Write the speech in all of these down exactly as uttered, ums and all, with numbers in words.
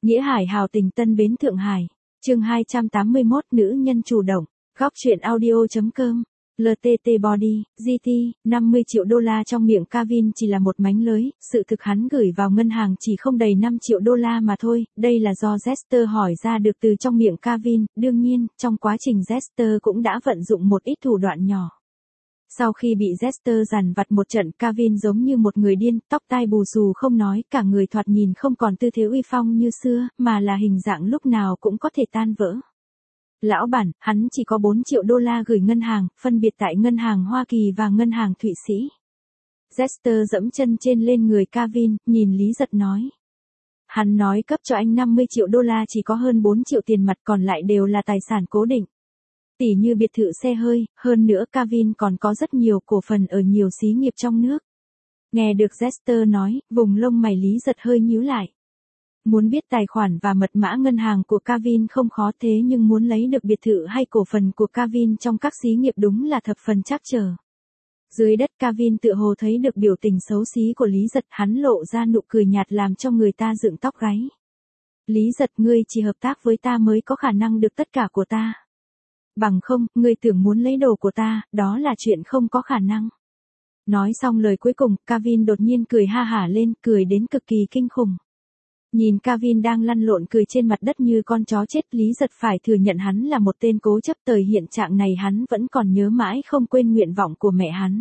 Nghĩa Hải hào tình Tân Bến Thượng Hải. Chương hai trăm tám mươi mốt Nữ nhân chủ động. Góc truyện audio.com. lờ tê tê Body, giê tê, năm mươi triệu đô la trong miệng Kevin chỉ là một mánh lới, sự thực hắn gửi vào ngân hàng chỉ không đầy năm triệu đô la mà thôi, đây là do Jester hỏi ra được từ trong miệng Kevin, đương nhiên, trong quá trình Jester cũng đã vận dụng một ít thủ đoạn nhỏ. Sau khi bị Jester dằn vặt một trận, Kevin giống như một người điên, tóc tai bù xù không nói, cả người thoạt nhìn không còn tư thế uy phong như xưa, mà là hình dạng lúc nào cũng có thể tan vỡ. Lão bản, hắn chỉ có bốn triệu đô la gửi ngân hàng, phân biệt tại ngân hàng Hoa Kỳ và ngân hàng Thụy Sĩ. Jester dẫm chân trên lên người Kevin, nhìn Lý Giật nói. Hắn nói cấp cho anh năm mươi triệu đô la chỉ có hơn bốn triệu tiền mặt, còn lại đều là tài sản cố định. Tỉ như biệt thự xe hơi, hơn nữa Kevin còn có rất nhiều cổ phần ở nhiều xí nghiệp trong nước. Nghe được Jester nói, vùng lông mày Lý Giật hơi nhíu lại. Muốn biết tài khoản và mật mã ngân hàng của Kevin không khó, thế nhưng muốn lấy được biệt thự hay cổ phần của Kevin trong các xí nghiệp đúng là thập phần trắc trở. Dưới đất Kevin tựa hồ thấy được biểu tình xấu xí của Lý Giật, hắn lộ ra nụ cười nhạt làm cho người ta dựng tóc gáy. Lý Giật, ngươi chỉ hợp tác với ta mới có khả năng được tất cả của ta. Bằng không, ngươi tưởng muốn lấy đồ của ta, đó là chuyện không có khả năng. Nói xong lời cuối cùng, Kevin đột nhiên cười ha hả lên, cười đến cực kỳ kinh khủng. Nhìn Kevin đang lăn lộn cười trên mặt đất như con chó chết, Lý Giật phải thừa nhận hắn là một tên cố chấp, thời hiện trạng này hắn vẫn còn nhớ mãi không quên nguyện vọng của mẹ hắn.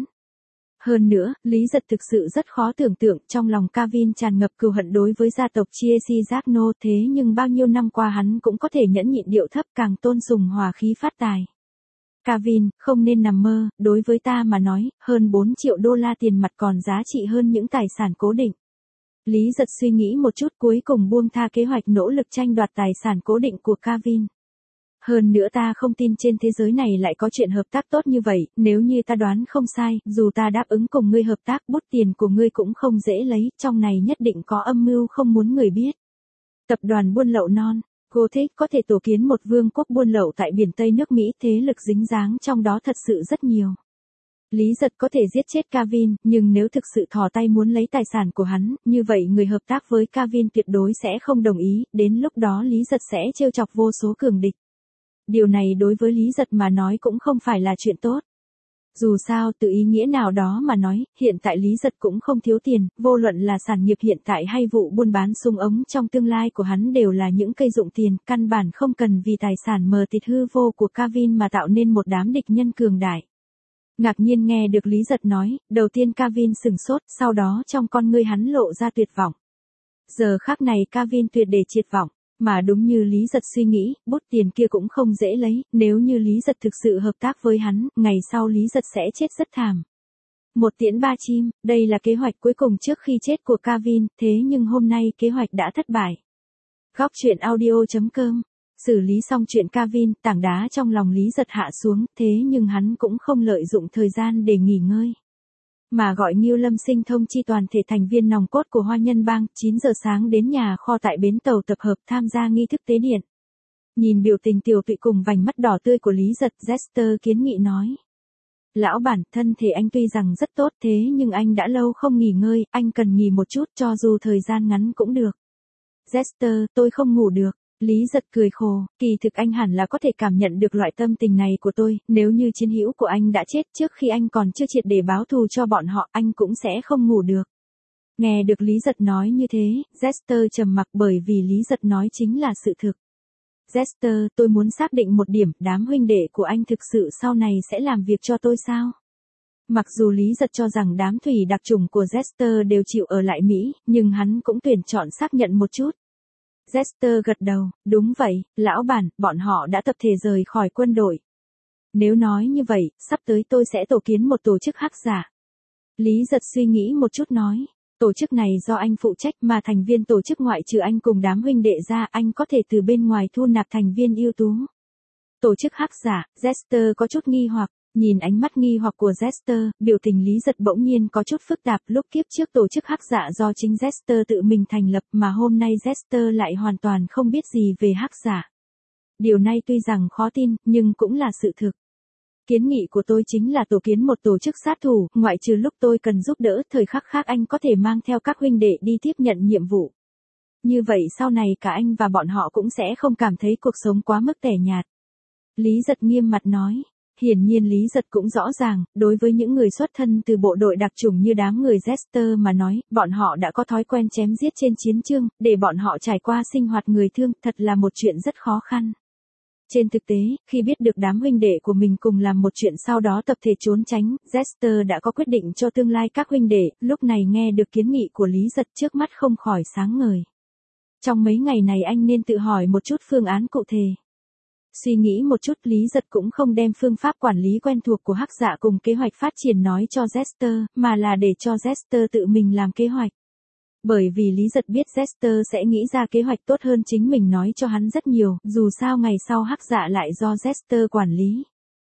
Hơn nữa, Lý Giật thực sự rất khó tưởng tượng, trong lòng Kevin tràn ngập cừu hận đối với gia tộc Chiesi-Jagno, thế nhưng bao nhiêu năm qua hắn cũng có thể nhẫn nhịn điệu thấp, càng tôn sùng hòa khí phát tài. Kevin, không nên nằm mơ, đối với ta mà nói, hơn bốn triệu đô la tiền mặt còn giá trị hơn những tài sản cố định. Lý Giật suy nghĩ một chút, cuối cùng buông tha kế hoạch nỗ lực tranh đoạt tài sản cố định của Kevin. Hơn nữa ta không tin trên thế giới này lại có chuyện hợp tác tốt như vậy, nếu như ta đoán không sai, dù ta đáp ứng cùng ngươi hợp tác, bút tiền của ngươi cũng không dễ lấy, trong này nhất định có âm mưu không muốn người biết. Tập đoàn buôn lậu non, Gothic có thể tổ kiến một vương quốc buôn lậu tại biển Tây nước Mỹ, thế lực dính dáng trong đó thật sự rất nhiều. Lý Giật có thể giết chết Kevin, nhưng nếu thực sự thò tay muốn lấy tài sản của hắn, như vậy người hợp tác với Kevin tuyệt đối sẽ không đồng ý, đến lúc đó Lý Giật sẽ trêu chọc vô số cường địch. Điều này đối với Lý Giật mà nói cũng không phải là chuyện tốt. Dù sao, từ ý nghĩa nào đó mà nói, hiện tại Lý Giật cũng không thiếu tiền, vô luận là sản nghiệp hiện tại hay vụ buôn bán súng ống trong tương lai của hắn đều là những cây dụng tiền, căn bản không cần vì tài sản mờ tịt hư vô của Kevin mà tạo nên một đám địch nhân cường đại. Ngạc nhiên nghe được Lý Giật nói, đầu tiên Kevin sửng sốt, sau đó trong con ngươi hắn lộ ra tuyệt vọng. Giờ khắc này Kevin tuyệt để triệt vọng, mà đúng như Lý Giật suy nghĩ, bút tiền kia cũng không dễ lấy, nếu như Lý Giật thực sự hợp tác với hắn, ngày sau Lý Giật sẽ chết rất thảm. Một tiễn ba chim, đây là kế hoạch cuối cùng trước khi chết của Kevin, thế nhưng hôm nay kế hoạch đã thất bại. Góc truyện audio.com. Xử lý xong chuyện Kevin, tảng đá trong lòng Lý Giật hạ xuống, thế nhưng hắn cũng không lợi dụng thời gian để nghỉ ngơi. Mà gọi Ngưu Lâm Sinh thông chi toàn thể thành viên nòng cốt của Hoa Nhân Bang, chín giờ sáng đến nhà kho tại bến tàu tập hợp tham gia nghi thức tế điện. Nhìn biểu tình tiểu tụy cùng vành mắt đỏ tươi của Lý Giật, Jester kiến nghị nói. Lão bản, thân thể anh tuy rằng rất tốt thế nhưng anh đã lâu không nghỉ ngơi, anh cần nghỉ một chút cho dù thời gian ngắn cũng được. Jester, tôi không ngủ được. Lý Giật cười khổ, kỳ thực anh hẳn là có thể cảm nhận được loại tâm tình này của tôi, nếu như chiến hữu của anh đã chết trước khi anh còn chưa triệt để báo thù cho bọn họ, anh cũng sẽ không ngủ được. Nghe được Lý Giật nói như thế, Jester trầm mặc bởi vì Lý Giật nói chính là sự thực. Jester, tôi muốn xác định một điểm, đám huynh đệ của anh thực sự sau này sẽ làm việc cho tôi sao? Mặc dù Lý Giật cho rằng đám thủy đặc chủng của Jester đều chịu ở lại Mỹ, nhưng hắn cũng tuyển chọn xác nhận một chút. Jester gật đầu, đúng vậy, lão bản, bọn họ đã tập thể rời khỏi quân đội. Nếu nói như vậy, sắp tới tôi sẽ tổ kiến một tổ chức hắc giả. Lý Giật suy nghĩ một chút nói, tổ chức này do anh phụ trách mà thành viên tổ chức ngoại trừ anh cùng đám huynh đệ ra, anh có thể từ bên ngoài thu nạp thành viên ưu tú. Tổ chức hắc giả, Jester có chút nghi hoặc. Nhìn ánh mắt nghi hoặc của Jester, biểu tình Lý Giật bỗng nhiên có chút phức tạp, lúc kiếp trước tổ chức hắc giả do chính Jester tự mình thành lập mà hôm nay Jester lại hoàn toàn không biết gì về hắc giả. Điều này tuy rằng khó tin, nhưng cũng là sự thực. Kiến nghị của tôi chính là tổ kiến một tổ chức sát thủ, ngoại trừ lúc tôi cần giúp đỡ, thời khắc khác anh có thể mang theo các huynh đệ đi tiếp nhận nhiệm vụ. Như vậy sau này cả anh và bọn họ cũng sẽ không cảm thấy cuộc sống quá mức tẻ nhạt. Lý Giật nghiêm mặt nói. Hiển nhiên Lý Giật cũng rõ ràng, đối với những người xuất thân từ bộ đội đặc chủng như đám người Jester mà nói, bọn họ đã có thói quen chém giết trên chiến trường, để bọn họ trải qua sinh hoạt người thương, thật là một chuyện rất khó khăn. Trên thực tế, khi biết được đám huynh đệ của mình cùng làm một chuyện sau đó tập thể trốn tránh, Jester đã có quyết định cho tương lai các huynh đệ, lúc này nghe được kiến nghị của Lý Giật trước mắt không khỏi sáng ngời. Trong mấy ngày này anh nên tự hỏi một chút phương án cụ thể. Suy nghĩ một chút Lý Giật cũng không đem phương pháp quản lý quen thuộc của Hắc Dạ cùng kế hoạch phát triển nói cho Jester, mà là để cho Jester tự mình làm kế hoạch. Bởi vì Lý Giật biết Jester sẽ nghĩ ra kế hoạch tốt hơn chính mình nói cho hắn rất nhiều, dù sao ngày sau Hắc Dạ lại do Jester quản lý.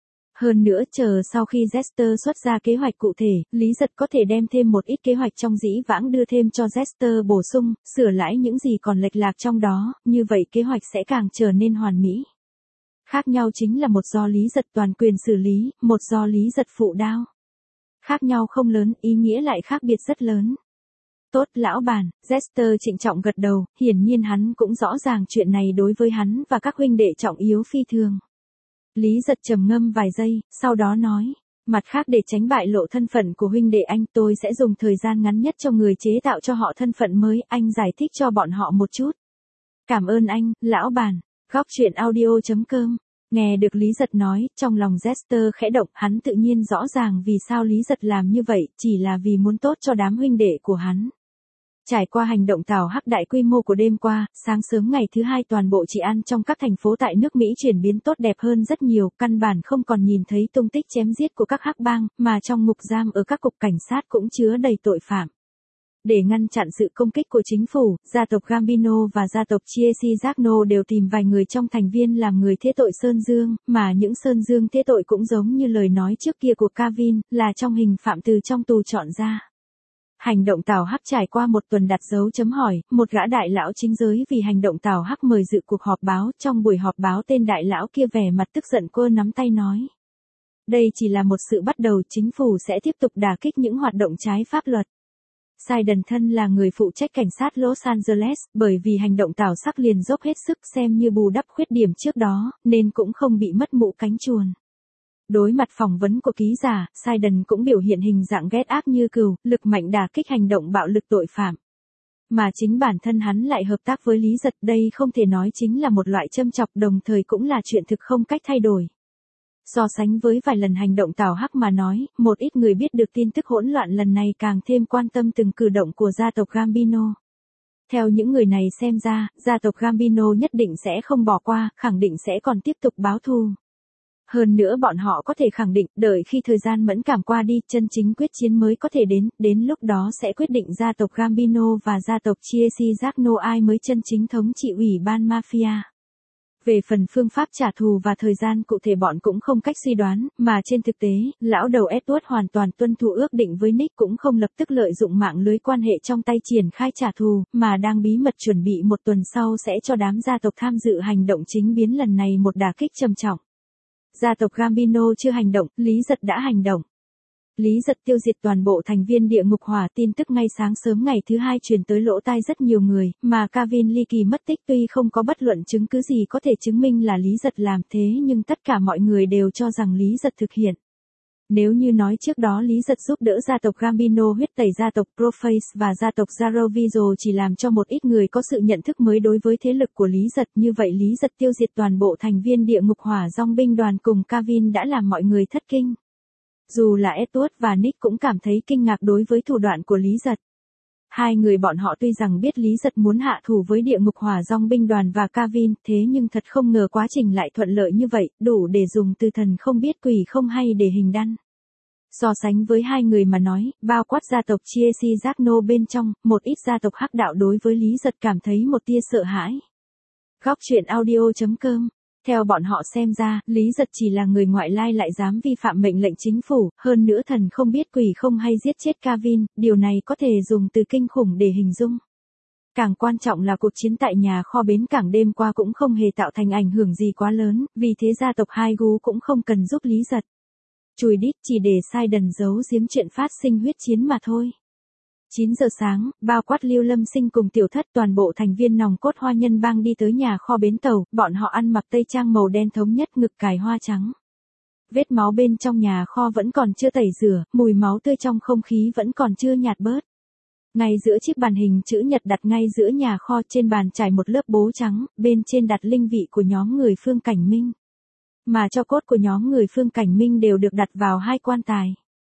Hơn nữa chờ sau khi Jester xuất ra kế hoạch cụ thể, Lý Giật có thể đem thêm một ít kế hoạch trong dĩ vãng đưa thêm cho Jester bổ sung, sửa lại những gì còn lệch lạc trong đó, như vậy kế hoạch sẽ càng trở nên hoàn mỹ. Khác nhau chính là một do Lý Giật toàn quyền xử lý, một do Lý Giật phụ đao. Khác nhau không lớn, ý nghĩa lại khác biệt rất lớn. Tốt lão bản, Jester trịnh trọng gật đầu, hiển nhiên hắn cũng rõ ràng chuyện này đối với hắn và các huynh đệ trọng yếu phi thường. Lý Giật trầm ngâm vài giây, sau đó nói, mặt khác để tránh bại lộ thân phận của huynh đệ anh tôi sẽ dùng thời gian ngắn nhất cho người chế tạo cho họ thân phận mới, anh giải thích cho bọn họ một chút. Cảm ơn anh, lão bản. Góc truyện audio chấm com. Nghe được Lý Giật nói, trong lòng Jester khẽ động, hắn tự nhiên rõ ràng vì sao Lý Giật làm như vậy, chỉ là vì muốn tốt cho đám huynh đệ của hắn. Trải qua hành động tảo hắc đại quy mô của đêm qua, sáng sớm ngày thứ hai toàn bộ trị an trong các thành phố tại nước Mỹ chuyển biến tốt đẹp hơn rất nhiều, căn bản không còn nhìn thấy tung tích chém giết của các hắc bang, mà trong ngục giam ở các cục cảnh sát cũng chứa đầy tội phạm. Để ngăn chặn sự công kích của chính phủ, gia tộc Gambino và gia tộc Chiesi-Zagno đều tìm vài người trong thành viên làm người thế tội Sơn Dương, mà những Sơn Dương thế tội cũng giống như lời nói trước kia của Kavin, là trong hình phạm từ trong tù chọn ra. Hành động Tào Hắc trải qua một tuần đặt dấu chấm hỏi, một gã đại lão chính giới vì hành động Tào Hắc mời dự cuộc họp báo, trong buổi họp báo tên đại lão kia vẻ mặt tức giận cô nắm tay nói. Đây chỉ là một sự bắt đầu, chính phủ sẽ tiếp tục đả kích những hoạt động trái pháp luật. Sidon thân là người phụ trách cảnh sát Los Angeles, bởi vì hành động Tào Sắc liền dốc hết sức xem như bù đắp khuyết điểm trước đó, nên cũng không bị mất mũ cánh chuồn. Đối mặt phỏng vấn của ký giả, Sidon cũng biểu hiện hình dạng ghét ác như cừu, lực mạnh đả kích hành động bạo lực tội phạm. Mà chính bản thân hắn lại hợp tác với Lý Giật, đây không thể nói chính là một loại châm chọc, đồng thời cũng là chuyện thực không cách thay đổi. So sánh với vài lần hành động Tào Hắc mà nói, một ít người biết được tin tức hỗn loạn lần này càng thêm quan tâm từng cử động của gia tộc Gambino. Theo những người này xem ra, gia tộc Gambino nhất định sẽ không bỏ qua, khẳng định sẽ còn tiếp tục báo thù. Hơn nữa bọn họ có thể khẳng định, đợi khi thời gian mẫn cảm qua đi, chân chính quyết chiến mới có thể đến, đến lúc đó sẽ quyết định gia tộc Gambino và gia tộc Chiesi-Zagno ai mới chân chính thống trị ủy ban mafia. Về phần phương pháp trả thù và thời gian cụ thể bọn cũng không cách suy đoán, mà trên thực tế, lão đầu Edward hoàn toàn tuân thủ ước định với Nick, cũng không lập tức lợi dụng mạng lưới quan hệ trong tay triển khai trả thù, mà đang bí mật chuẩn bị một tuần sau sẽ cho đám gia tộc tham dự hành động chính biến lần này một đả kích trầm trọng. Gia tộc Gambino chưa hành động, Lý Giật đã hành động. Lý Giật tiêu diệt toàn bộ thành viên địa ngục hỏa, tin tức ngay sáng sớm ngày thứ hai truyền tới lỗ tai rất nhiều người, mà Kavin ly kỳ mất tích tuy không có bất luận chứng cứ gì có thể chứng minh là Lý Giật làm thế, nhưng tất cả mọi người đều cho rằng Lý Giật thực hiện. Nếu như nói trước đó Lý Giật giúp đỡ gia tộc Gambino huyết tẩy gia tộc Proface và gia tộc Zarovizo chỉ làm cho một ít người có sự nhận thức mới đối với thế lực của Lý Giật, như vậy Lý Giật tiêu diệt toàn bộ thành viên địa ngục hỏa dòng binh đoàn cùng Kavin đã làm mọi người thất kinh. Dù là Edward và Nick cũng cảm thấy kinh ngạc đối với thủ đoạn của Lý Giật. Hai người bọn họ tuy rằng biết Lý Giật muốn hạ thủ với địa ngục hỏa dòng binh đoàn và Kavin, thế nhưng thật không ngờ quá trình lại thuận lợi như vậy, đủ để dùng từ thần không biết quỷ không hay để hình đăn. So sánh với hai người mà nói, bao quát gia tộc Chiesi-Zagno bên trong, một ít gia tộc hắc đạo đối với Lý Giật cảm thấy một tia sợ hãi. Góc truyện audio chấm com. Theo bọn họ xem ra, Lý Giật chỉ là người ngoại lai lại dám vi phạm mệnh lệnh chính phủ, hơn nữa thần không biết quỷ không hay giết chết Kavin, điều này có thể dùng từ kinh khủng để hình dung. Càng quan trọng là cuộc chiến tại nhà kho bến cảng đêm qua cũng không hề tạo thành ảnh hưởng gì quá lớn, vì thế gia tộc Hai Gu cũng không cần giúp Lý Giật. Chùi đít chỉ để Sidon giấu giếm chuyện phát sinh huyết chiến mà thôi. chín giờ sáng, bao quát Lưu Lâm Sinh cùng Tiểu Thất toàn bộ thành viên nòng cốt Hoa Nhân Bang đi tới nhà kho bến tàu, bọn họ ăn mặc tây trang màu đen thống nhất ngực cài hoa trắng. Vết máu bên trong nhà kho vẫn còn chưa tẩy rửa, mùi máu tươi trong không khí vẫn còn chưa nhạt bớt. Ngay giữa chiếc bàn hình chữ nhật đặt ngay giữa nhà kho, trên bàn trải một lớp bố trắng, bên trên đặt linh vị của nhóm người Phương Cảnh Minh. Mà tro cốt của nhóm người Phương Cảnh Minh đều được đặt vào hai quan tài.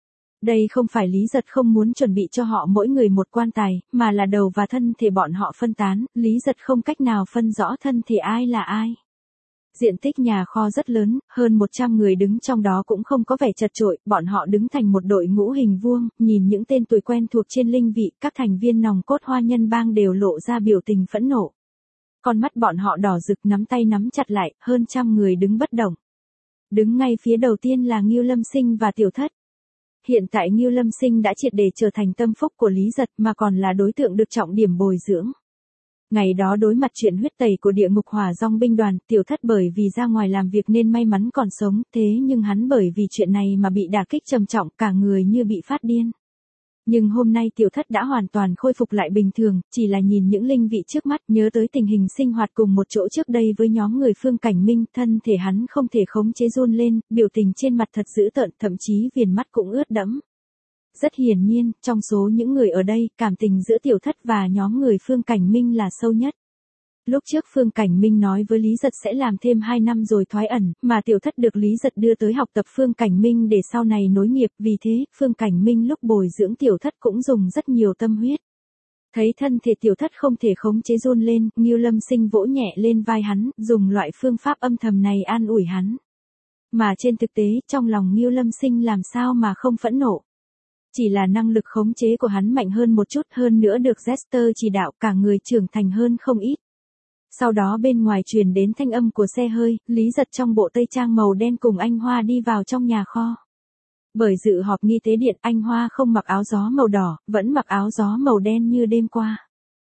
Đây không phải Lý Giật không muốn chuẩn bị cho họ mỗi người một quan tài, mà là đầu và thân thể bọn họ phân tán, Lý Giật không cách nào phân rõ thân thể ai là ai. Diện tích nhà kho rất lớn, hơn một trăm người đứng trong đó cũng không có vẻ chật chội, bọn họ đứng thành một đội ngũ hình vuông, nhìn những tên tuổi quen thuộc trên linh vị, các thành viên nòng cốt Hoa Nhân Bang đều lộ ra biểu tình phẫn nộ. Con mắt bọn họ đỏ rực, nắm tay nắm chặt lại, hơn trăm người đứng bất động. Đứng ngay phía đầu tiên là Ngưu Lâm Sinh và Tiểu Thất. Hiện tại Ngưu Lâm Sinh đã triệt để trở thành tâm phúc của Lý Giật mà còn là đối tượng được trọng điểm bồi dưỡng. Ngày đó đối mặt chuyện huyết tẩy của địa ngục hỏa dòng binh đoàn, Tiểu Thất bởi vì ra ngoài làm việc nên may mắn còn sống, thế nhưng hắn bởi vì chuyện này mà bị đả kích trầm trọng, cả người như bị phát điên. Nhưng hôm nay Tiểu Thất đã hoàn toàn khôi phục lại bình thường, chỉ là nhìn những linh vị trước mắt, nhớ tới tình hình sinh hoạt cùng một chỗ trước đây với nhóm người Phương Cảnh Minh, thân thể hắn không thể khống chế run lên, biểu tình trên mặt thật dữ tợn, thậm chí viền mắt cũng ướt đẫm. Rất hiển nhiên, trong số những người ở đây, cảm tình giữa Tiểu Thất và nhóm người Phương Cảnh Minh là sâu nhất. Lúc trước Phương Cảnh Minh nói với Lý Giật sẽ làm thêm hai năm rồi thoái ẩn, mà Tiểu Thất được Lý Giật đưa tới học tập Phương Cảnh Minh để sau này nối nghiệp, vì thế, Phương Cảnh Minh lúc bồi dưỡng Tiểu Thất cũng dùng rất nhiều tâm huyết. Thấy thân thể Tiểu Thất không thể khống chế run lên, Ngưu Lâm Sinh vỗ nhẹ lên vai hắn, dùng loại phương pháp âm thầm này an ủi hắn. Mà trên thực tế, trong lòng Ngưu Lâm Sinh làm sao mà không phẫn nộ. Chỉ là năng lực khống chế của hắn mạnh hơn một chút, hơn nữa được Jester chỉ đạo, cả người trưởng thành hơn không ít. Sau đó bên ngoài truyền đến thanh âm của xe hơi, Lý Giật trong bộ tây trang màu đen cùng anh Hoa đi vào trong nhà kho. Bởi dự họp nghi tế điện, anh Hoa không mặc áo gió màu đỏ, vẫn mặc áo gió màu đen như đêm qua.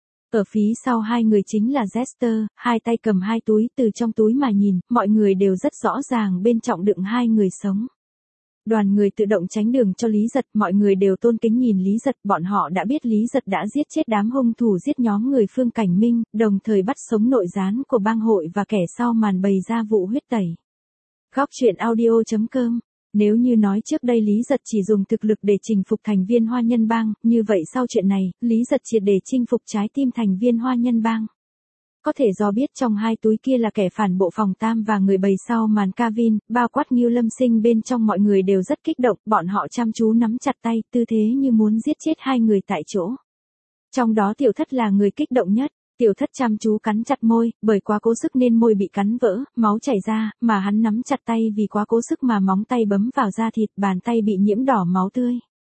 Ở phía sau hai người chính là Jester, hai tay cầm hai túi, từ trong túi mà nhìn, mọi người đều rất rõ ràng bên trong đựng hai người sống. Đoàn người tự động tránh đường cho Lý Giật, mọi người đều tôn kính nhìn Lý Giật, bọn họ đã biết Lý Giật đã giết chết đám hung thủ giết nhóm người Phương Cảnh Minh, đồng thời bắt sống nội gián của bang hội và kẻ sau màn bày ra vụ huyết tẩy. Góc truyện audio chấm com. Nếu như nói trước đây Lý Giật chỉ dùng thực lực để chinh phục thành viên Hoa Nhân Bang, như vậy sau chuyện này, Lý Giật triệt để chinh phục trái tim thành viên Hoa Nhân Bang. Có thể do biết trong hai túi kia là kẻ phản bộ phòng Tam và người bày sau màn Kavin, bao quát Ngưu Lâm Sinh bên trong, mọi người đều rất kích động, bọn họ chăm chú nắm chặt tay, tư thế như muốn giết chết hai người tại chỗ. Trong đó Tiểu Thất là người kích động nhất, Tiểu Thất chăm chú cắn chặt môi, bởi quá cố sức nên môi bị cắn vỡ, máu chảy ra, mà hắn nắm chặt tay vì quá cố sức mà móng tay bấm vào da thịt, bàn tay bị nhiễm đỏ máu tươi.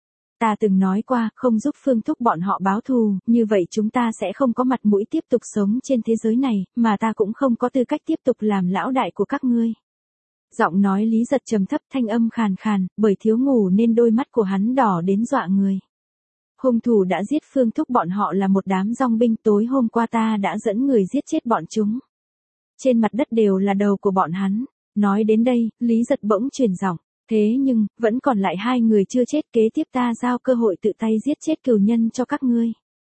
Ta từng nói qua, không giúp Phương Thúc bọn họ báo thù, như vậy chúng ta sẽ không có mặt mũi tiếp tục sống trên thế giới này, mà ta cũng không có tư cách tiếp tục làm lão đại của các ngươi. Giọng nói Lý Giật trầm thấp, thanh âm khàn khàn, bởi thiếu ngủ nên đôi mắt của hắn đỏ đến dọa người. Hung thủ đã giết Phương Thúc bọn họ là một đám dòng binh, tối hôm qua ta đã dẫn người giết chết bọn chúng. Trên mặt đất đều là đầu của bọn hắn. Nói đến đây, Lý Giật bỗng chuyển giọng. Thế nhưng, vẫn còn lại hai người chưa chết, kế tiếp ta giao cơ hội tự tay giết chết cừu nhân cho các ngươi.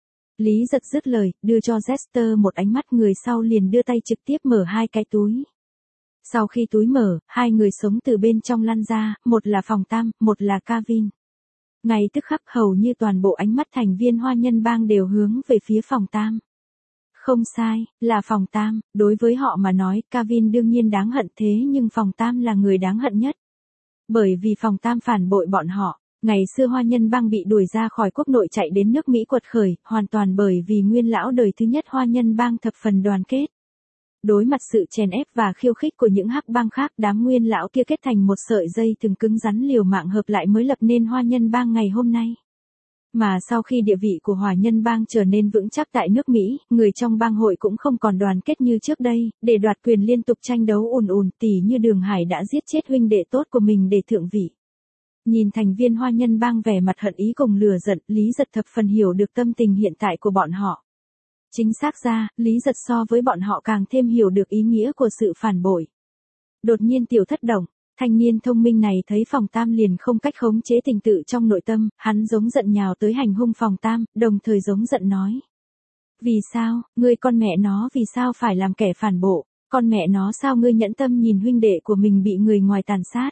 Lý Giật dứt lời, đưa cho Jester một ánh mắt, người sau liền đưa tay trực tiếp mở hai cái túi. Sau khi túi mở, hai người sống từ bên trong lăn ra, một là phòng Tam, một là Kavin. Ngay tức khắc hầu như toàn bộ ánh mắt thành viên Hoa Nhân Bang đều hướng về phía phòng Tam. Không sai, là phòng Tam, đối với họ mà nói, Kavin đương nhiên đáng hận, thế nhưng phòng Tam là người đáng hận nhất. Bởi vì phòng Tam phản bội bọn họ, ngày xưa Hoa Nhân Bang bị đuổi ra khỏi quốc nội chạy đến nước Mỹ quật khởi, hoàn toàn bởi vì nguyên lão đời thứ nhất Hoa Nhân Bang thập phần đoàn kết. Đối mặt sự chèn ép và khiêu khích của những hắc bang khác, đám nguyên lão kia kết thành một sợi dây thừng cứng rắn liều mạng hợp lại mới lập nên Hoa Nhân Bang ngày hôm nay. Mà sau khi địa vị của Hoa Nhân Bang trở nên vững chắc tại nước Mỹ, người trong bang hội cũng không còn đoàn kết như trước đây, để đoạt quyền liên tục tranh đấu ùn ùn, tỉ như Đường Hải đã giết chết huynh đệ tốt của mình để thượng vị. Nhìn thành viên Hoa Nhân Bang vẻ mặt hận ý cùng lừa giận, Lý Giật thập phần hiểu được tâm tình hiện tại của bọn họ. Chính xác ra, Lý Giật so với bọn họ càng thêm hiểu được ý nghĩa của sự phản bội. Đột nhiên Tiểu Thất động, Thanh niên thông minh này thấy phòng Tam liền không cách khống chế tình tự trong nội tâm, hắn giống giận nhào tới hành hung phòng Tam, đồng thời giống giận nói. Vì sao, ngươi con mẹ nó vì sao phải làm kẻ phản bộ, con mẹ nó sao ngươi nhẫn tâm nhìn huynh đệ của mình bị người ngoài tàn sát.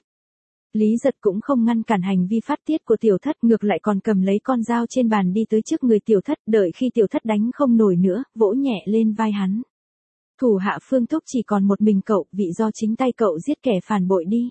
Lý Giật cũng không ngăn cản hành vi phát tiết của tiểu thất, ngược lại còn cầm lấy con dao trên bàn đi tới trước người tiểu thất, đợi khi tiểu thất đánh không nổi nữa, vỗ nhẹ lên vai hắn. Thủ hạ Phương Thúc chỉ còn một mình cậu, vị do chính tay cậu giết kẻ phản bội đi.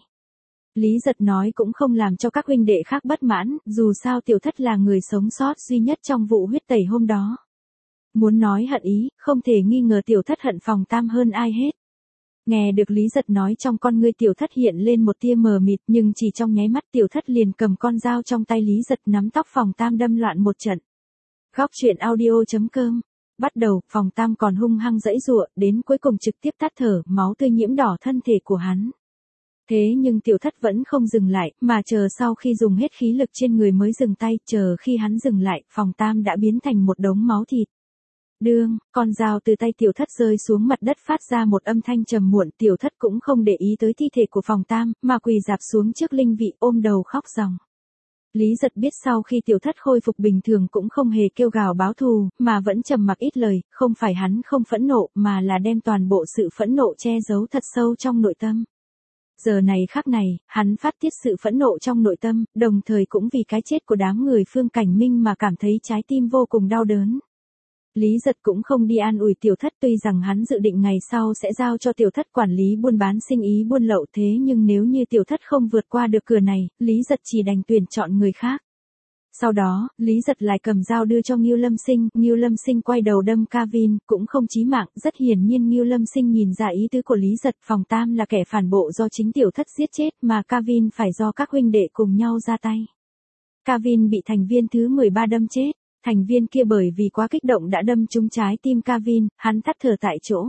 Lý Giật nói cũng không làm cho các huynh đệ khác bất mãn, dù sao tiểu thất là người sống sót duy nhất trong vụ huyết tẩy hôm đó. Muốn nói hận ý, không thể nghi ngờ tiểu thất hận phòng Tam hơn ai hết. Nghe được Lý Giật nói, trong con ngươi tiểu thất hiện lên một tia mờ mịt, nhưng chỉ trong nháy mắt tiểu thất liền cầm con dao trong tay Lý Giật nắm tóc phòng Tam đâm loạn một trận. Góc truyện audio chấm com. Bắt đầu, phòng Tam còn hung hăng giãy giụa, đến cuối cùng trực tiếp tắt thở, máu tươi nhiễm đỏ thân thể của hắn. Thế nhưng tiểu thất vẫn không dừng lại, mà chờ sau khi dùng hết khí lực trên người mới dừng tay, chờ khi hắn dừng lại, phòng Tam đã biến thành một đống máu thịt. Đương, con dao từ tay tiểu thất rơi xuống mặt đất phát ra một âm thanh trầm muộn, tiểu thất cũng không để ý tới thi thể của phòng Tam, mà quỳ rạp xuống trước linh vị ôm đầu khóc ròng. Lý Giật biết sau khi tiểu thất khôi phục bình thường cũng không hề kêu gào báo thù, mà vẫn trầm mặc ít lời, không phải hắn không phẫn nộ, mà là đem toàn bộ sự phẫn nộ che giấu thật sâu trong nội tâm. Giờ này khắc này, hắn phát tiết sự phẫn nộ trong nội tâm, đồng thời cũng vì cái chết của đám người Phương Cảnh Minh mà cảm thấy trái tim vô cùng đau đớn. Lý Giật cũng không đi an ủi tiểu thất, tuy rằng hắn dự định ngày sau sẽ giao cho tiểu thất quản lý buôn bán sinh ý buôn lậu, thế nhưng nếu như tiểu thất không vượt qua được cửa này, Lý Giật chỉ đành tuyển chọn người khác. Sau đó, Lý Giật lại cầm dao đưa cho Ngưu Lâm Sinh, Ngưu Lâm Sinh quay đầu đâm Kavin, cũng không chí mạng, rất hiển nhiên Ngưu Lâm Sinh nhìn ra ý tứ của Lý Giật, phòng Tam là kẻ phản bộ do chính tiểu thất giết chết, mà Kavin phải do các huynh đệ cùng nhau ra tay. Kavin bị thành viên thứ mười ba đâm chết. Thành viên kia bởi vì quá kích động đã đâm trúng trái tim Kavin, hắn tắt thở tại chỗ.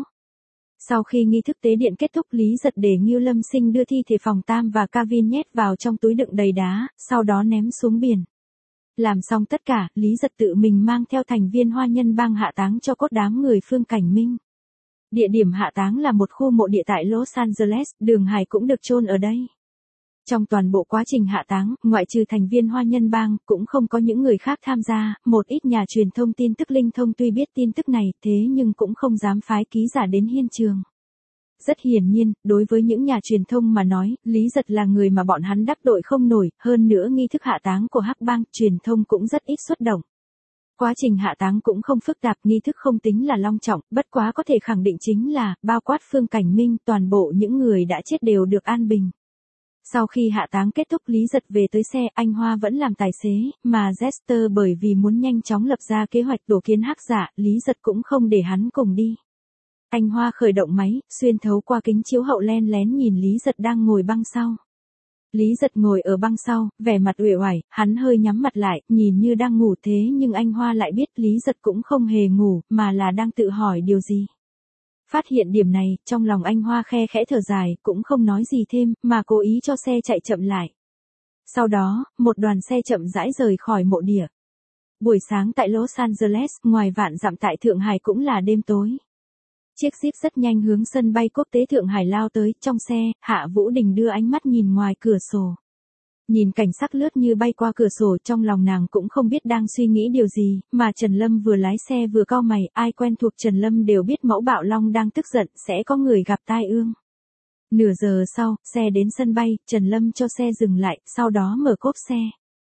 Sau khi nghi thức tế điện kết thúc, Lý Giật để Ngưu Lâm Sinh đưa thi thể phòng Tam và Kavin nhét vào trong túi đựng đầy đá, sau đó ném xuống biển. Làm xong tất cả, Lý Giật tự mình mang theo thành viên Hoa Nhân Bang hạ táng cho cốt đám người Phương Cảnh Minh. Địa điểm hạ táng là một khu mộ địa tại Los Angeles, Đường Hải cũng được chôn ở đây. Trong toàn bộ quá trình hạ táng, ngoại trừ thành viên Hoa Nhân Bang, cũng không có những người khác tham gia, một ít nhà truyền thông tin tức linh thông tuy biết tin tức này, thế nhưng cũng không dám phái ký giả đến hiện trường. Rất hiển nhiên, đối với những nhà truyền thông mà nói, Lý Giật là người mà bọn hắn đắc tội không nổi, hơn nữa nghi thức hạ táng của Hắc Bang, truyền thông cũng rất ít xuất động. Quá trình hạ táng cũng không phức tạp, nghi thức không tính là long trọng, bất quá có thể khẳng định chính là, bao quát Phương Cảnh Minh, toàn bộ những người đã chết đều được an bình. Sau khi hạ táng kết thúc, Lý Giật về tới xe, anh Hoa vẫn làm tài xế, mà Jester bởi vì muốn nhanh chóng lập ra kế hoạch đổ kiến Hắc Giả, Lý Giật cũng không để hắn cùng đi. Anh Hoa khởi động máy, xuyên thấu qua kính chiếu hậu len lén nhìn Lý Giật đang ngồi băng sau. Lý Giật ngồi ở băng sau, vẻ mặt uể oải, hắn hơi nhắm mặt lại, nhìn như đang ngủ, thế nhưng anh Hoa lại biết Lý Giật cũng không hề ngủ, mà là đang tự hỏi điều gì. Phát hiện điểm này, trong lòng anh Hoa khe khẽ thở dài, cũng không nói gì thêm, mà cố ý cho xe chạy chậm lại. Sau đó, một đoàn xe chậm rãi rời khỏi mộ địa. Buổi sáng tại Los Angeles, ngoài vạn dặm tại Thượng Hải cũng là đêm tối. Chiếc Jeep rất nhanh hướng sân bay quốc tế Thượng Hải lao tới, trong xe, Hạ Vũ Đình đưa ánh mắt nhìn ngoài cửa sổ. Nhìn cảnh sắc lướt như bay qua cửa sổ, trong lòng nàng cũng không biết đang suy nghĩ điều gì, mà Trần Lâm vừa lái xe vừa cau mày, ai quen thuộc Trần Lâm đều biết Mẫu Bạo Long đang tức giận, sẽ có người gặp tai ương. Nửa giờ sau, xe đến sân bay, Trần Lâm cho xe dừng lại, sau đó mở cốp xe.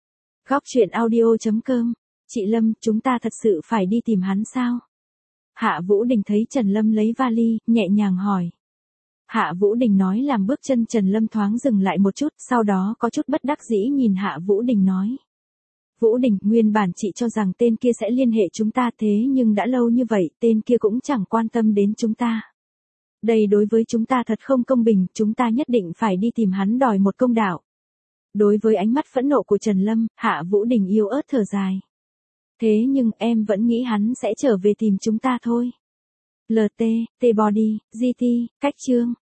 Góc truyện audio chấm com. Chị Lâm, chúng ta thật sự phải đi tìm hắn sao? Hạ Vũ Đình thấy Trần Lâm lấy vali, nhẹ nhàng hỏi. Hạ Vũ Đình nói làm bước chân Trần Lâm thoáng dừng lại một chút, sau đó có chút bất đắc dĩ nhìn Hạ Vũ Đình nói. Vũ Đình, nguyên bản chị cho rằng tên kia sẽ liên hệ chúng ta, thế nhưng đã lâu như vậy, tên kia cũng chẳng quan tâm đến chúng ta. Đây đối với chúng ta thật không công bình, chúng ta nhất định phải đi tìm hắn đòi một công đạo. Đối với ánh mắt phẫn nộ của Trần Lâm, Hạ Vũ Đình yếu ớt thở dài. Thế nhưng em vẫn nghĩ hắn sẽ trở về tìm chúng ta thôi. lờ tê, T-Body, giê tê, cách chương.